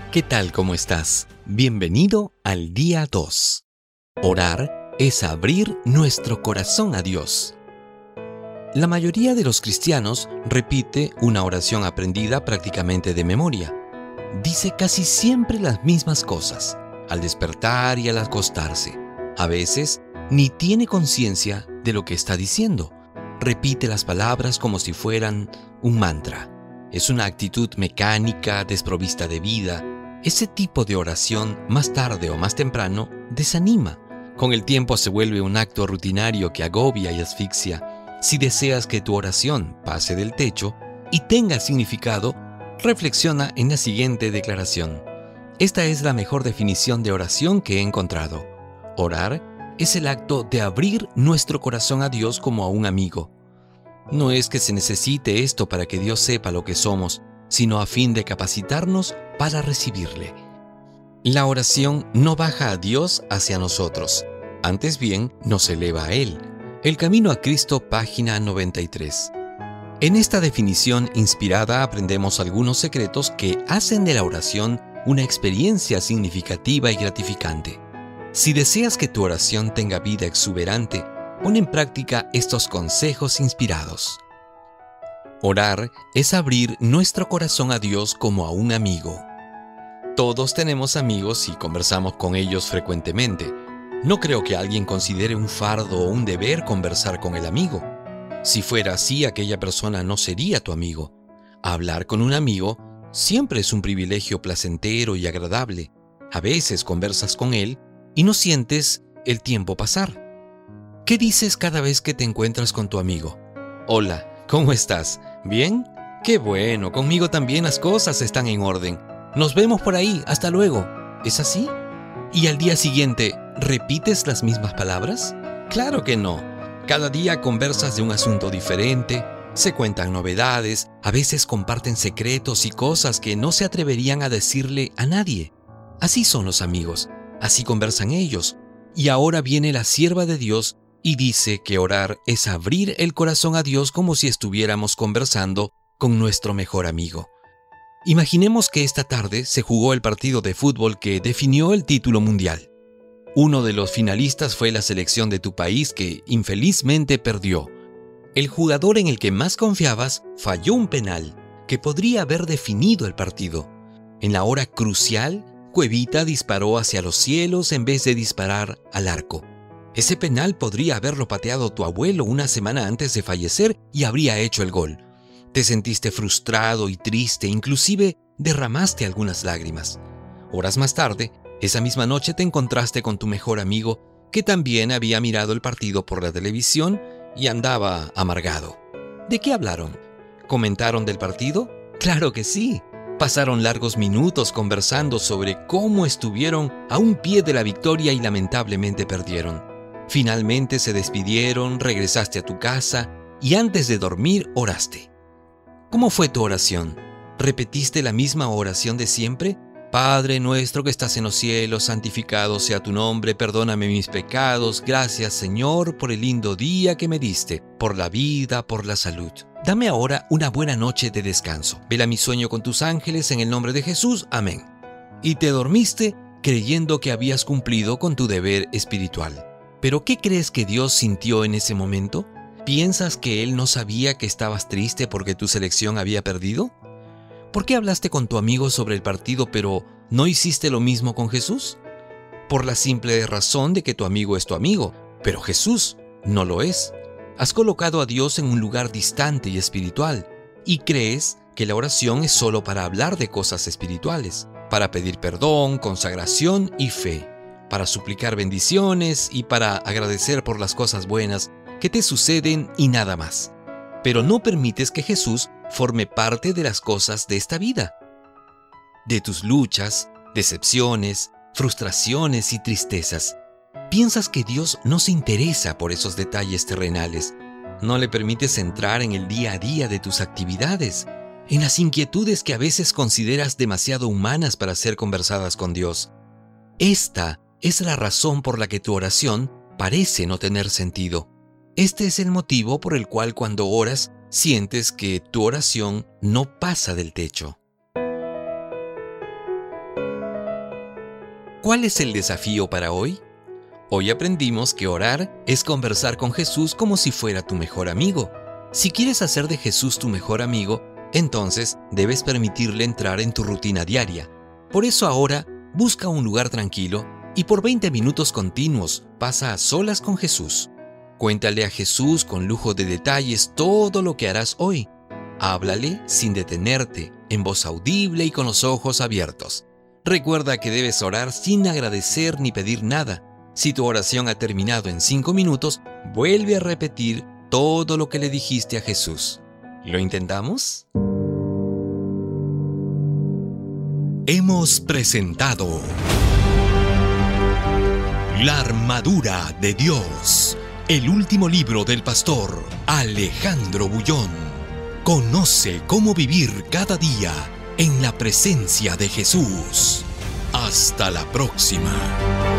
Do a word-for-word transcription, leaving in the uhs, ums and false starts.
¿Qué tal? ¿Cómo estás? Bienvenido al día dos. Orar es abrir nuestro corazón a Dios. La mayoría de los cristianos repite una oración aprendida prácticamente de memoria. Dice casi siempre las mismas cosas, al despertar y al acostarse. A veces, ni tiene conciencia de lo que está diciendo. Repite las palabras como si fueran un mantra. Es una actitud mecánica, desprovista de vida. Ese tipo de oración, más tarde o más temprano, desanima. Con el tiempo se vuelve un acto rutinario que agobia y asfixia. Si deseas que tu oración pase del techo y tenga significado, reflexiona en la siguiente declaración. Esta es la mejor definición de oración que he encontrado. Orar es el acto de abrir nuestro corazón a Dios como a un amigo. No es que se necesite esto para que Dios sepa lo que somos, sino a fin de capacitarnos para recibirle. La oración no baja a Dios hacia nosotros, antes bien nos eleva a Él. El Camino a Cristo, página noventa y tres. En esta definición inspirada aprendemos algunos secretos que hacen de la oración una experiencia significativa y gratificante. Si deseas que tu oración tenga vida exuberante, pon en práctica estos consejos inspirados. Orar es abrir nuestro corazón a Dios como a un amigo. Todos tenemos amigos y conversamos con ellos frecuentemente. No creo que alguien considere un fardo o un deber conversar con el amigo. Si fuera así, aquella persona no sería tu amigo. Hablar con un amigo siempre es un privilegio placentero y agradable. A veces conversas con él y no sientes el tiempo pasar. ¿Qué dices cada vez que te encuentras con tu amigo? Hola, ¿cómo estás? ¿Bien? Qué bueno, conmigo también las cosas están en orden. Nos vemos por ahí, hasta luego. ¿Es así? ¿Y al día siguiente, repites las mismas palabras? Claro que no. Cada día conversas de un asunto diferente, se cuentan novedades, a veces comparten secretos y cosas que no se atreverían a decirle a nadie. Así son los amigos, así conversan ellos. Y ahora viene la sierva de Dios y dice que orar es abrir el corazón a Dios como si estuviéramos conversando con nuestro mejor amigo. Imaginemos que esta tarde se jugó el partido de fútbol que definió el título mundial. Uno de los finalistas fue la selección de tu país que infelizmente perdió. El jugador en el que más confiabas falló un penal que podría haber definido el partido. En la hora crucial, Cuevita disparó hacia los cielos en vez de disparar al arco. Ese penal podría haberlo pateado tu abuelo una semana antes de fallecer y habría hecho el gol. Te sentiste frustrado y triste, inclusive derramaste algunas lágrimas. Horas más tarde, esa misma noche te encontraste con tu mejor amigo que también había mirado el partido por la televisión y andaba amargado. ¿De qué hablaron? ¿Comentaron del partido? ¡Claro que sí! Pasaron largos minutos conversando sobre cómo estuvieron a un pie de la victoria y lamentablemente perdieron. Finalmente se despidieron, regresaste a tu casa y antes de dormir oraste. ¿Cómo fue tu oración? ¿Repetiste la misma oración de siempre? Padre nuestro que estás en los cielos, santificado sea tu nombre, perdóname mis pecados, gracias Señor por el lindo día que me diste, por la vida, por la salud. Dame ahora una buena noche de descanso. Vela mi sueño con tus ángeles en el nombre de Jesús. Amén. Y te dormiste creyendo que habías cumplido con tu deber espiritual. ¿Pero qué crees que Dios sintió en ese momento? ¿Piensas que Él no sabía que estabas triste porque tu selección había perdido? ¿Por qué hablaste con tu amigo sobre el partido pero no hiciste lo mismo con Jesús? Por la simple razón de que tu amigo es tu amigo, pero Jesús no lo es. Has colocado a Dios en un lugar distante y espiritual y crees que la oración es solo para hablar de cosas espirituales, para pedir perdón, consagración y fe, para suplicar bendiciones y para agradecer por las cosas buenas que te suceden y nada más. Pero no permites que Jesús forme parte de las cosas de esta vida, de tus luchas, decepciones, frustraciones y tristezas. Piensas que Dios no se interesa por esos detalles terrenales. No le permites entrar en el día a día de tus actividades, en las inquietudes que a veces consideras demasiado humanas para ser conversadas con Dios. Esta es la razón por la que tu oración parece no tener sentido. Este es el motivo por el cual cuando oras sientes que tu oración no pasa del techo. ¿Cuál es el desafío para hoy? Hoy aprendimos que orar es conversar con Jesús como si fuera tu mejor amigo. Si quieres hacer de Jesús tu mejor amigo, entonces debes permitirle entrar en tu rutina diaria. Por eso ahora, busca un lugar tranquilo y por veinte minutos continuos pasa a solas con Jesús. Cuéntale a Jesús con lujo de detalles todo lo que harás hoy. Háblale sin detenerte, en voz audible y con los ojos abiertos. Recuerda que debes orar sin agradecer ni pedir nada. Si tu oración ha terminado en cinco minutos, vuelve a repetir todo lo que le dijiste a Jesús. ¿Lo intentamos? Hemos presentado La armadura de Dios, el último libro del pastor Alejandro Bullón. Conoce cómo vivir cada día en la presencia de Jesús. Hasta la próxima.